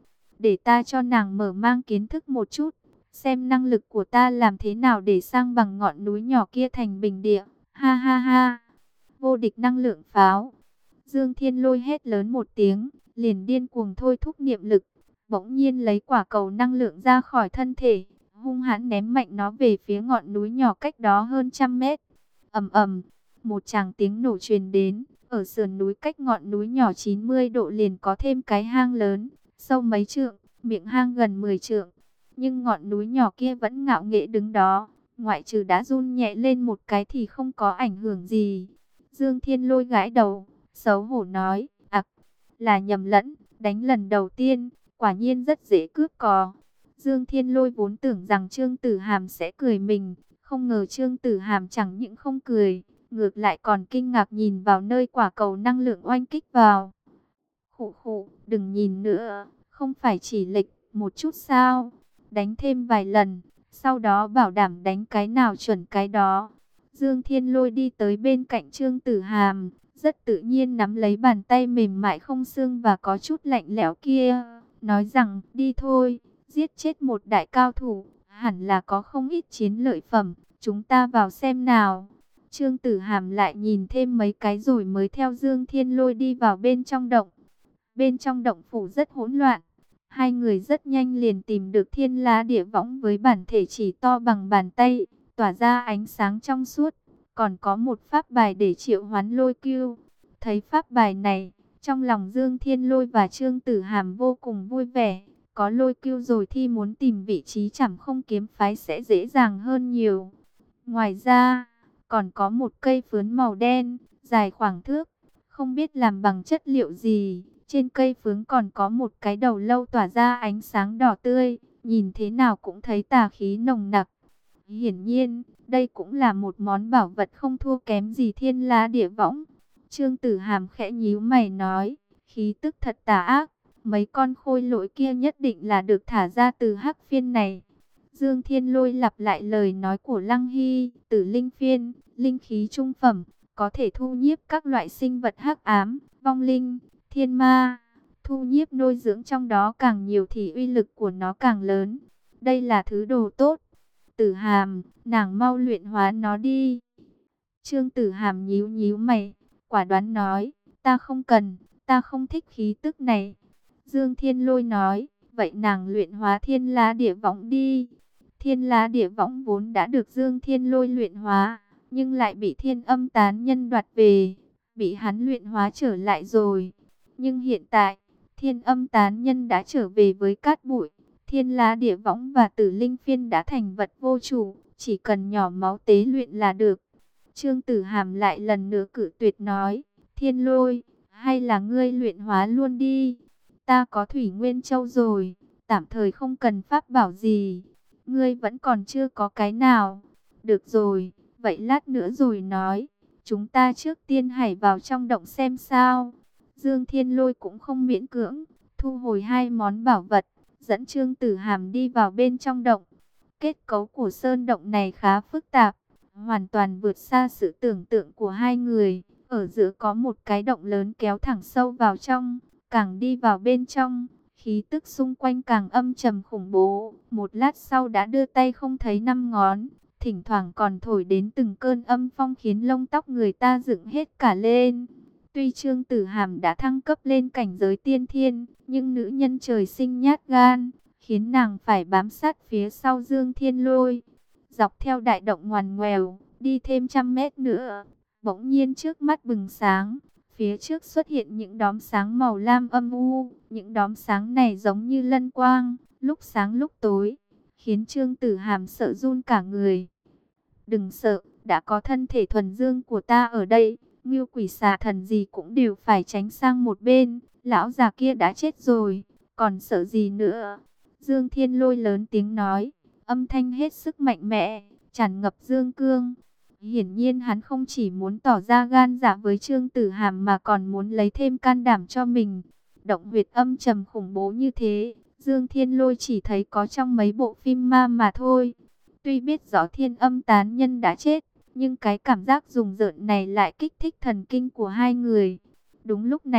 để ta cho nàng mở mang kiến thức một chút, xem năng lực của ta làm thế nào để sang bằng ngọn núi nhỏ kia thành bình địa. Ha ha ha, vô địch năng lượng pháo. Dương Thiên Lôi hét lớn một tiếng, liền điên cuồng thôi thúc niệm lực, bỗng nhiên lấy quả cầu năng lượng ra khỏi thân thể, hung hãn ném mạnh nó về phía ngọn núi nhỏ cách đó hơn trăm mét. Ầm ầm, một tràng tiếng nổ truyền đến, ở sườn núi cách ngọn núi nhỏ chín mươi độ liền có thêm cái hang lớn, sâu mấy trượng, miệng hang gần mười trượng. Nhưng ngọn núi nhỏ kia vẫn ngạo nghễ đứng đó, ngoại trừ đã run nhẹ lên một cái thì không có ảnh hưởng gì. Dương Thiên Lôi gãi đầu, xấu hổ nói, ặc, là nhầm lẫn, đánh lần đầu tiên, quả nhiên rất dễ cướp cò. Dương Thiên Lôi vốn tưởng rằng Trương Tử Hàm sẽ cười mình, không ngờ Trương Tử Hàm chẳng những không cười, ngược lại còn kinh ngạc nhìn vào nơi quả cầu năng lượng oanh kích vào. Khụ khụ, đừng nhìn nữa, không phải chỉ lệch một chút sao, đánh thêm vài lần, sau đó bảo đảm đánh cái nào chuẩn cái đó. Dương Thiên Lôi đi tới bên cạnh Trương Tử Hàm, rất tự nhiên nắm lấy bàn tay mềm mại không xương và có chút lạnh lẽo kia, nói rằng, đi thôi, giết chết một đại cao thủ, hẳn là có không ít chiến lợi phẩm, chúng ta vào xem nào. Trương Tử Hàm lại nhìn thêm mấy cái rồi mới theo Dương Thiên Lôi đi vào bên trong động. Bên trong động phủ rất hỗn loạn, hai người rất nhanh liền tìm được thiên lá địa võng với bản thể chỉ to bằng bàn tay, tỏa ra ánh sáng trong suốt, còn có một pháp bài để triệu hoán lôi cưu. Thấy pháp bài này, trong lòng Dương Thiên Lôi và Trương Tử Hàm vô cùng vui vẻ, có lôi cưu rồi thì muốn tìm vị trí Trảm Không kiếm phái sẽ dễ dàng hơn nhiều. Ngoài ra, còn có một cây phướn màu đen, dài khoảng thước, không biết làm bằng chất liệu gì. Trên cây phướng còn có một cái đầu lâu tỏa ra ánh sáng đỏ tươi, nhìn thế nào cũng thấy tà khí nồng nặc. Hiển nhiên, đây cũng là một món bảo vật không thua kém gì thiên la địa võng. Trương Tử Hàm khẽ nhíu mày nói, khí tức thật tà ác, mấy con khôi lỗi kia nhất định là được thả ra từ hắc phiên này. Dương Thiên Lôi lặp lại lời nói của Lăng Hy, Tử Linh phiên, linh khí trung phẩm, có thể thu nhiếp các loại sinh vật hắc ám, vong linh, thiên ma, thu nhiếp nuôi dưỡng trong đó càng nhiều thì uy lực của nó càng lớn. Đây là thứ đồ tốt. Tử Hàm, nàng mau luyện hóa nó đi. Trương Tử Hàm nhíu nhíu mày, quả đoán nói, ta không cần, ta không thích khí tức này. Dương Thiên Lôi nói, vậy nàng luyện hóa thiên lá địa võng đi. Thiên lá địa võng vốn đã được Dương Thiên Lôi luyện hóa, nhưng lại bị Thiên Âm Tán Nhân đoạt về, bị hắn luyện hóa trở lại rồi. Nhưng hiện tại, Thiên Âm Tán Nhân đã trở về với cát bụi, thiên lá địa võng và tử linh phiên đã thành vật vô chủ, chỉ cần nhỏ máu tế luyện là được. Trương Tử Hàm lại lần nữa cự tuyệt nói, Thiên Lôi, hay là ngươi luyện hóa luôn đi, ta có Thủy Nguyên Châu rồi, tạm thời không cần pháp bảo gì, ngươi vẫn còn chưa có cái nào. Được rồi, vậy lát nữa rồi nói, chúng ta trước tiên hãy vào trong động xem sao. Dương Thiên Lôi cũng không miễn cưỡng, thu hồi hai món bảo vật, dẫn Trương Tử Hàm đi vào bên trong động. Kết cấu của sơn động này khá phức tạp, hoàn toàn vượt xa sự tưởng tượng của hai người. Ở giữa có một cái động lớn kéo thẳng sâu vào trong, càng đi vào bên trong, khí tức xung quanh càng âm trầm khủng bố. Một lát sau đã đưa tay không thấy năm ngón, thỉnh thoảng còn thổi đến từng cơn âm phong khiến lông tóc người ta dựng hết cả lên. Tuy Trương Tử Hàm đã thăng cấp lên cảnh giới tiên thiên, nhưng nữ nhân trời sinh nhát gan, khiến nàng phải bám sát phía sau Dương Thiên Lôi. Dọc theo đại động ngoằn ngoèo, đi thêm trăm mét nữa, bỗng nhiên trước mắt bừng sáng. Phía trước xuất hiện những đốm sáng màu lam âm u, những đốm sáng này giống như lân quang, lúc sáng lúc tối, khiến Trương Tử Hàm sợ run cả người. Đừng sợ, đã có thân thể thuần dương của ta ở đây, ngưu quỷ xà thần gì cũng đều phải tránh sang một bên, lão già kia đã chết rồi, còn sợ gì nữa. Dương Thiên Lôi lớn tiếng nói, âm thanh hết sức mạnh mẽ, tràn ngập dương cương. Hiển nhiên hắn không chỉ muốn tỏ ra gan dạ với Trương Tử Hàm mà còn muốn lấy thêm can đảm cho mình. Động huyệt âm trầm khủng bố như thế, Dương Thiên Lôi chỉ thấy có trong mấy bộ phim ma mà thôi. Tuy biết rõ Thiên Âm Tán Nhân đã chết, nhưng cái cảm giác rùng rợn này lại kích thích thần kinh của hai người. Đúng lúc này,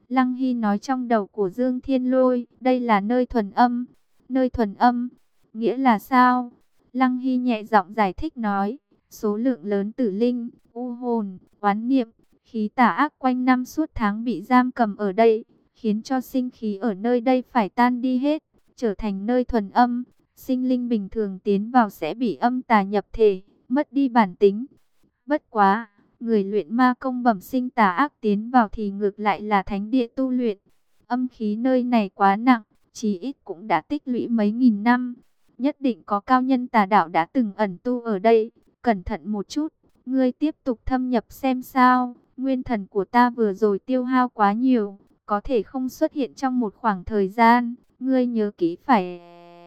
Lăng Hy nói trong đầu của Dương Thiên Lôi, đây là nơi thuần âm. Nơi thuần âm, nghĩa là sao? Lăng Hy nhẹ giọng giải thích nói, số lượng lớn tử linh, u hồn, oán niệm, khí tà ác quanh năm suốt tháng bị giam cầm ở đây, khiến cho sinh khí ở nơi đây phải tan đi hết, trở thành nơi thuần âm. Sinh linh bình thường tiến vào sẽ bị âm tà nhập thể, mất đi bản tính. Bất quá, người luyện ma công bẩm sinh tà ác tiến vào thì ngược lại là thánh địa tu luyện. Âm khí nơi này quá nặng, chí ít cũng đã tích lũy mấy nghìn năm. Nhất định có cao nhân tà đạo đã từng ẩn tu ở đây. Cẩn thận một chút, ngươi tiếp tục thâm nhập xem sao. Nguyên thần của ta vừa rồi tiêu hao quá nhiều, có thể không xuất hiện trong một khoảng thời gian. Ngươi nhớ kỹ phải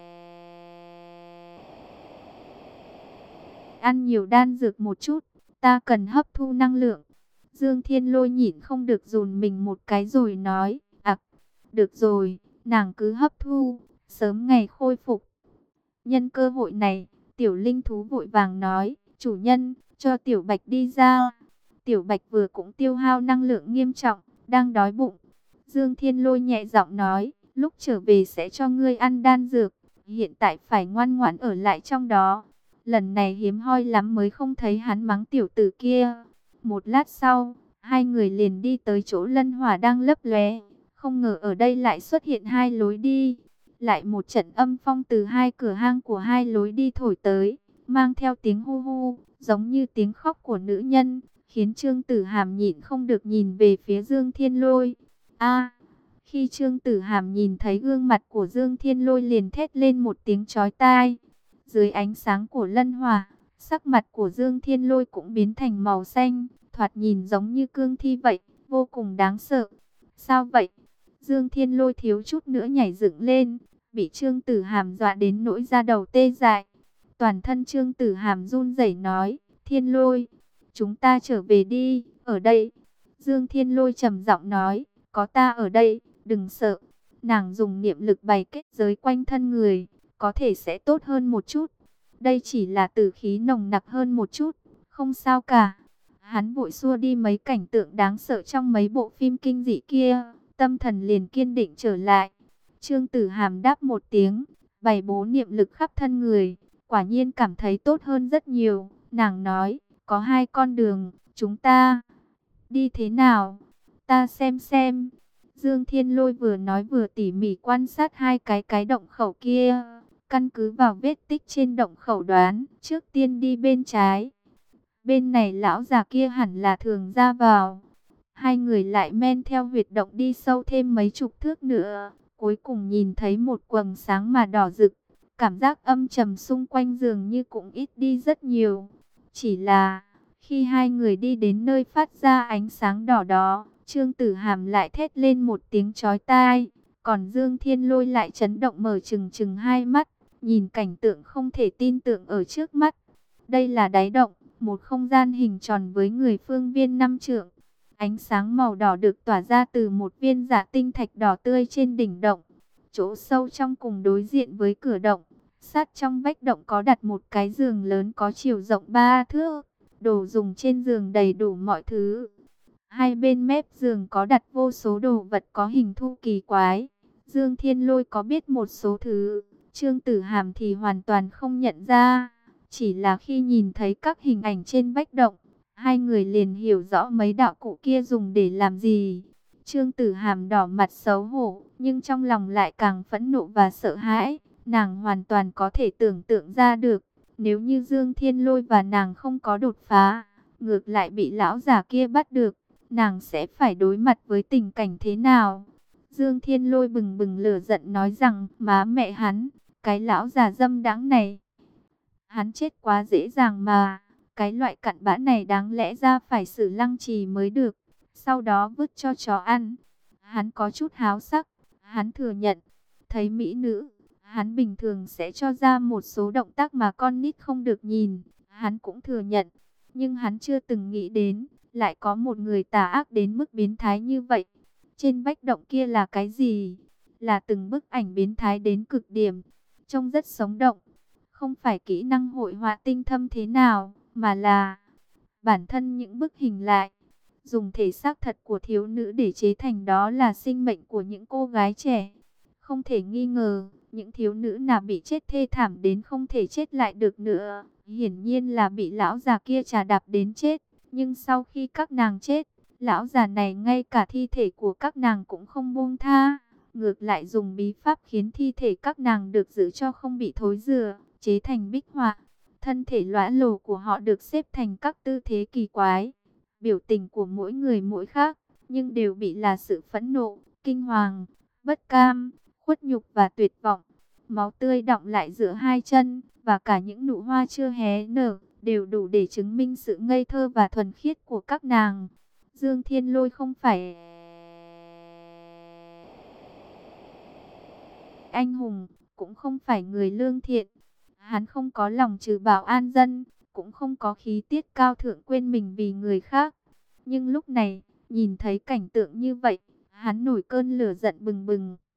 ăn nhiều đan dược một chút, ta cần hấp thu năng lượng. Dương Thiên Lôi nhịn không được dồn mình một cái rồi nói, ặc, được rồi, nàng cứ hấp thu, sớm ngày khôi phục. Nhân cơ hội này, tiểu linh thú vội vàng nói, chủ nhân, cho tiểu bạch đi ra. Tiểu bạch vừa cũng tiêu hao năng lượng nghiêm trọng, đang đói bụng. Dương Thiên Lôi nhẹ giọng nói, lúc trở về sẽ cho ngươi ăn đan dược, hiện tại phải ngoan ngoãn ở lại trong đó. Lần này hiếm hoi lắm mới không thấy hắn mắng tiểu tử kia. Một lát sau, hai người liền đi tới chỗ lân hỏa đang lấp lóe. Không ngờ ở đây lại xuất hiện hai lối đi. Lại một trận âm phong từ hai cửa hang của hai lối đi thổi tới, mang theo tiếng hu hu, giống như tiếng khóc của nữ nhân, khiến Trương Tử Hàm nhịn không được nhìn về phía Dương Thiên Lôi. A! Khi Trương Tử Hàm nhìn thấy gương mặt của Dương Thiên Lôi liền thét lên một tiếng chói tai. Dưới ánh sáng của lân hỏa, sắc mặt của Dương Thiên Lôi cũng biến thành màu xanh, thoạt nhìn giống như cương thi vậy, vô cùng đáng sợ. Sao vậy? Dương Thiên Lôi thiếu chút nữa nhảy dựng lên, bị Trương Tử Hàm dọa đến nỗi da đầu tê dại. Toàn thân Trương Tử Hàm run rẩy nói, Thiên Lôi, chúng ta trở về đi, ở đây. Dương Thiên Lôi trầm giọng nói, có ta ở đây, đừng sợ. Nàng dùng niệm lực bày kết giới quanh thân người, có thể sẽ tốt hơn một chút. Đây chỉ là tử khí nồng nặc hơn một chút, không sao cả. Hắn vội xua đi mấy cảnh tượng đáng sợ trong mấy bộ phim kinh dị kia, tâm thần liền kiên định trở lại. Trương Tử Hàm đáp một tiếng, bày bố niệm lực khắp thân người, quả nhiên cảm thấy tốt hơn rất nhiều. Nàng nói, có hai con đường, chúng ta đi thế nào? Ta xem xem. Dương Thiên Lôi vừa nói vừa tỉ mỉ quan sát hai cái cái động khẩu kia. Căn cứ vào vết tích trên động khẩu đoán, trước tiên đi bên trái. Bên này lão già kia hẳn là thường ra vào. Hai người lại men theo huyệt động đi sâu thêm mấy chục thước nữa. Cuối cùng nhìn thấy một quầng sáng mà đỏ rực. Cảm giác âm trầm xung quanh dường như cũng ít đi rất nhiều. Chỉ là, khi hai người đi đến nơi phát ra ánh sáng đỏ đó, Trương Tử Hàm lại thét lên một tiếng chói tai. Còn Dương Thiên Lôi lại chấn động mở trừng trừng hai mắt, nhìn cảnh tượng không thể tin tưởng ở trước mắt. Đây là đáy động, một không gian hình tròn với người phương viên năm trượng. Ánh sáng màu đỏ được tỏa ra từ một viên dạ tinh thạch đỏ tươi trên đỉnh động. Chỗ sâu trong cùng đối diện với cửa động, sát trong vách động có đặt một cái giường lớn có chiều rộng ba thước. Đồ dùng trên giường đầy đủ mọi thứ. Hai bên mép giường có đặt vô số đồ vật có hình thù kỳ quái. Dương Thiên Lôi có biết một số thứ, Trương Tử Hàm thì hoàn toàn không nhận ra. Chỉ là khi nhìn thấy các hình ảnh trên vách động, hai người liền hiểu rõ mấy đạo cụ kia dùng để làm gì. Trương Tử Hàm đỏ mặt xấu hổ, nhưng trong lòng lại càng phẫn nộ và sợ hãi. Nàng hoàn toàn có thể tưởng tượng ra được, nếu như Dương Thiên Lôi và nàng không có đột phá, ngược lại bị lão già kia bắt được, nàng sẽ phải đối mặt với tình cảnh thế nào? Dương Thiên Lôi bừng bừng lửa giận nói rằng, má mẹ hắn, cái lão già dâm đãng này, hắn chết quá dễ dàng mà, cái loại cặn bã này đáng lẽ ra phải xử lăng trì mới được, sau đó vứt cho chó ăn. Hắn có chút háo sắc, hắn thừa nhận, thấy mỹ nữ, hắn bình thường sẽ cho ra một số động tác mà con nít không được nhìn, hắn cũng thừa nhận, nhưng hắn chưa từng nghĩ đến, lại có một người tà ác đến mức biến thái như vậy. Trên vách động kia là cái gì? Là từng bức ảnh biến thái đến cực điểm, trông rất sống động. Không phải kỹ năng hội họa tinh thâm thế nào, mà là bản thân những bức hình lại. dùng thể xác thật của thiếu nữ để chế thành đó là sinh mệnh của những cô gái trẻ. Không thể nghi ngờ, những thiếu nữ nào bị chết thê thảm đến không thể chết lại được nữa, hiển nhiên là bị lão già kia trà đạp đến chết. Nhưng sau khi các nàng chết, lão già này ngay cả thi thể của các nàng cũng không buông tha, ngược lại dùng bí pháp khiến thi thể các nàng được giữ cho không bị thối rữa, chế thành bích họa. Thân thể lõa lồ của họ được xếp thành các tư thế kỳ quái. Biểu tình của mỗi người mỗi khác, nhưng đều bị là sự phẫn nộ, kinh hoàng, bất cam, khuất nhục và tuyệt vọng. Máu tươi đọng lại giữa hai chân, và cả những nụ hoa chưa hé nở, đều đủ để chứng minh sự ngây thơ và thuần khiết của các nàng. Dương Thiên Lôi không phải anh hùng, cũng không phải người lương thiện. Hắn không có lòng trừ bảo an dân, cũng không có khí tiết cao thượng quên mình vì người khác. Nhưng lúc này, nhìn thấy cảnh tượng như vậy, hắn nổi cơn lửa giận bừng bừng.